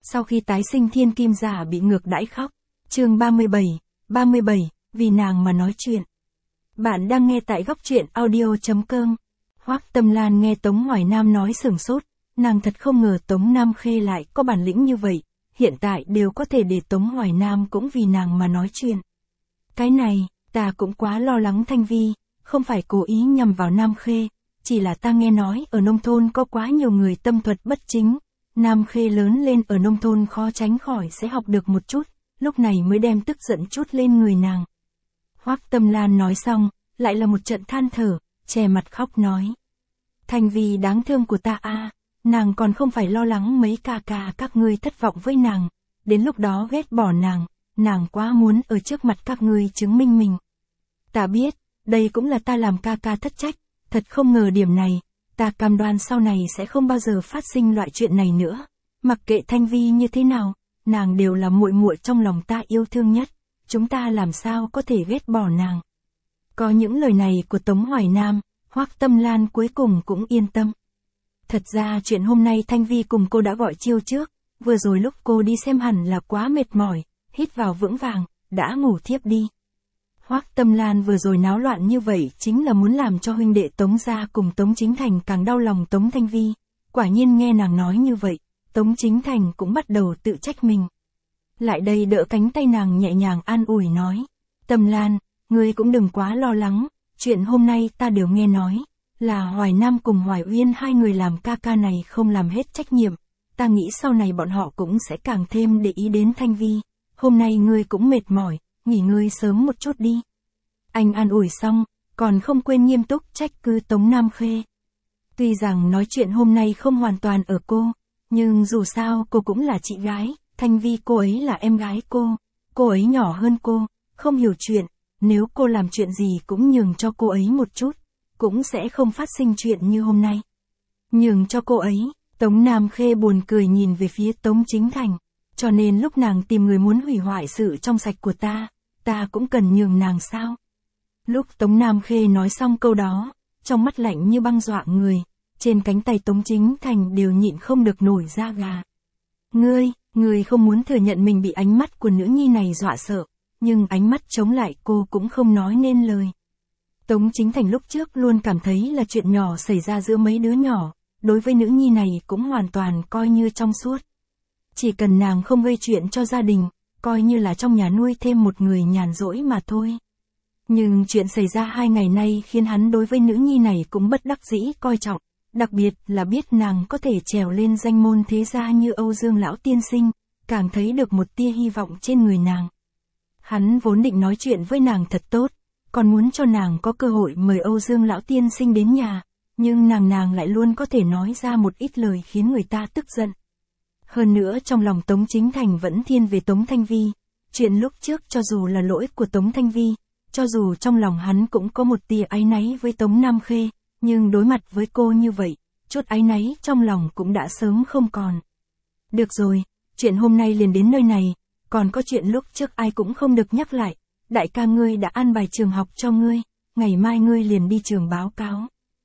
Sau khi tái sinh thiên kim giả bị ngược đãi khóc. Chương 37, vì nàng mà nói chuyện. Bạn đang nghe tại góc truyện audio.com. Hoắc Tâm Lan nghe Tống Hoài Nam nói sửng sốt, nàng thật không ngờ Tống Nam Khê lại có bản lĩnh như vậy, hiện tại đều có thể để Tống Hoài Nam cũng vì nàng mà nói chuyện. Cái này, ta cũng quá lo lắng Thanh Vi, không phải cố ý nhằm vào Nam Khê, chỉ là ta nghe nói ở nông thôn có quá nhiều người tâm thuật bất chính, Nam Khê lớn lên ở nông thôn khó tránh khỏi sẽ học được một chút, lúc này mới đem tức giận chút lên người nàng. Hoắc Tâm Lan nói xong, lại là một trận than thở, che mặt khóc nói. Thanh Vi đáng thương của ta a, nàng còn không phải lo lắng mấy ca ca các ngươi thất vọng với nàng, đến lúc đó ghét bỏ nàng quá muốn ở trước mặt các ngươi chứng minh mình. Ta biết, đây cũng là ta làm ca ca thất trách, thật không ngờ điểm này, ta cam đoan sau này sẽ không bao giờ phát sinh loại chuyện này nữa. Mặc kệ Thanh Vi như thế nào, nàng đều là muội muội trong lòng ta yêu thương nhất, chúng ta làm sao có thể ghét bỏ nàng. Có những lời này của Tống Hoài Nam, Hoắc Tâm Lan cuối cùng cũng yên tâm. Thật ra chuyện hôm nay Thanh Vi cùng cô đã gọi chiêu trước, vừa rồi lúc cô đi xem hẳn là quá mệt mỏi, hít vào vững vàng, đã ngủ thiếp đi. Hoắc Tâm Lan vừa rồi náo loạn như vậy chính là muốn làm cho huynh đệ Tống gia cùng Tống Chính Thành càng đau lòng Tống Thanh Vi. Quả nhiên nghe nàng nói như vậy, Tống Chính Thành cũng bắt đầu tự trách mình. Lại đây đỡ cánh tay nàng nhẹ nhàng an ủi nói. Tâm Lan, ngươi cũng đừng quá lo lắng, chuyện hôm nay ta đều nghe nói, là Hoài Nam cùng Hoài Uyên hai người làm ca ca này không làm hết trách nhiệm. Ta nghĩ sau này bọn họ cũng sẽ càng thêm để ý đến Thanh Vi. Hôm nay ngươi cũng mệt mỏi, nghỉ ngơi sớm một chút đi. Anh an ủi xong, còn không quên nghiêm túc trách cứ Tống Nam Khê. Tuy rằng nói chuyện hôm nay không hoàn toàn ở cô, nhưng dù sao cô cũng là chị gái, Thanh Vi cô ấy là em gái cô ấy nhỏ hơn cô, không hiểu chuyện, nếu cô làm chuyện gì cũng nhường cho cô ấy một chút, cũng sẽ không phát sinh chuyện như hôm nay. Nhường cho cô ấy, Tống Nam Khê buồn cười nhìn về phía Tống Chính Thành, cho nên lúc nàng tìm người muốn hủy hoại sự trong sạch của ta cũng cần nhường nàng sao? Lúc Tống Nam Khê nói xong câu đó, trong mắt lạnh như băng dọa người, trên cánh tay Tống Chính Thành đều nhịn không được nổi da gà. Ngươi không muốn thừa nhận mình bị ánh mắt của nữ nhi này dọa sợ, nhưng ánh mắt chống lại cô cũng không nói nên lời. Tống Chính Thành lúc trước luôn cảm thấy là chuyện nhỏ xảy ra giữa mấy đứa nhỏ, đối với nữ nhi này cũng hoàn toàn coi như trong suốt. Chỉ cần nàng không gây chuyện cho gia đình, coi như là trong nhà nuôi thêm một người nhàn rỗi mà thôi. Nhưng chuyện xảy ra 2 ngày nay khiến hắn đối với nữ nhi này cũng bất đắc dĩ coi trọng, đặc biệt là biết nàng có thể trèo lên danh môn thế gia như Âu Dương lão tiên sinh, càng thấy được một tia hy vọng trên người nàng. Hắn vốn định nói chuyện với nàng thật tốt, còn muốn cho nàng có cơ hội mời Âu Dương lão tiên sinh đến nhà, nhưng nàng lại luôn có thể nói ra một ít lời khiến người ta tức giận. Hơn nữa trong lòng Tống Chính Thành vẫn thiên về Tống Thanh Vi, chuyện lúc trước cho dù là lỗi của Tống Thanh Vi, cho dù trong lòng hắn cũng có một tia áy náy với Tống Nam Khê, nhưng đối mặt với cô như vậy, chút áy náy trong lòng cũng đã sớm không còn. Được rồi, chuyện hôm nay liền đến nơi này, còn có chuyện lúc trước ai cũng không được nhắc lại, đại ca ngươi đã an bài trường học cho ngươi, ngày mai ngươi liền đi trường báo cáo.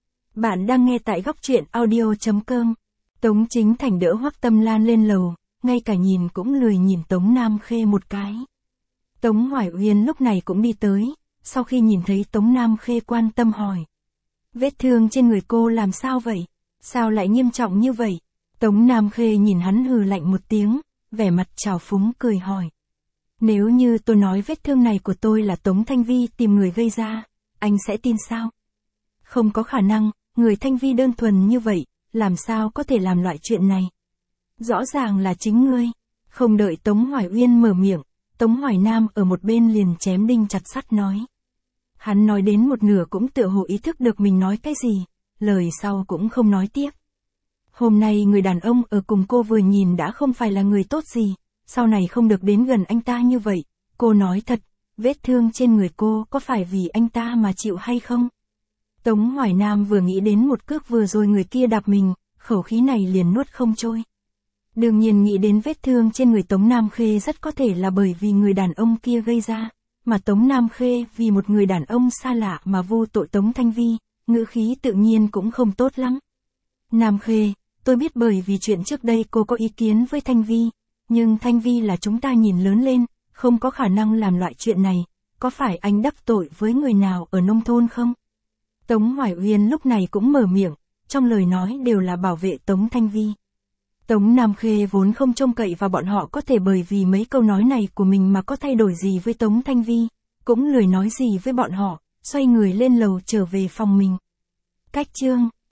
Bạn đang nghe tại góc truyện audio.com. Tống Chính Thành đỡ Hoắc Tâm Lan lên lầu, ngay cả nhìn cũng lười nhìn Tống Nam Khê một cái. Tống Hoài Uyên lúc này cũng đi tới, sau khi nhìn thấy Tống Nam Khê quan tâm hỏi. Vết thương trên người cô làm sao vậy? Sao lại nghiêm trọng như vậy? Tống Nam Khê nhìn hắn hừ lạnh một tiếng, vẻ mặt trào phúng cười hỏi. Nếu như tôi nói vết thương này của tôi là Tống Thanh Vi tìm người gây ra, anh sẽ tin sao? Không có khả năng, người Thanh Vi đơn thuần như vậy, làm sao có thể làm loại chuyện này? Rõ ràng là chính ngươi. Không đợi Tống Hoài Uyên mở miệng, Tống Hoài Nam ở một bên liền chém đinh chặt sắt nói. Hắn nói đến một nửa cũng tựa hồ ý thức được mình nói cái gì, lời sau cũng không nói tiếp. Hôm nay người đàn ông ở cùng cô vừa nhìn đã không phải là người tốt gì, sau này không được đến gần anh ta như vậy. Cô nói thật, vết thương trên người cô có phải vì anh ta mà chịu hay không? Tống Hoài Nam vừa nghĩ đến một cước vừa rồi người kia đạp mình, khẩu khí này liền nuốt không trôi. Đương nhiên nghĩ đến vết thương trên người Tống Nam Khê rất có thể là bởi vì người đàn ông kia gây ra, mà Tống Nam Khê vì một người đàn ông xa lạ mà vô tội Tống Thanh Vi, ngữ khí tự nhiên cũng không tốt lắm. Nam Khê, tôi biết bởi vì chuyện trước đây cô có ý kiến với Thanh Vi, Nhưng Thanh Vi là chúng ta nhìn lớn lên, không có khả năng làm loại chuyện này, có phải anh đắc tội với người nào ở nông thôn không? Tống Hoài Uyên lúc này cũng mở miệng, trong lời nói đều là bảo vệ Tống Thanh Vi. Tống Nam Khê vốn không trông cậy vào bọn họ có thể bởi vì mấy câu nói này của mình mà có thay đổi gì với Tống Thanh Vi, cũng lười nói gì với bọn họ, xoay người lên lầu trở về phòng mình. Cách chương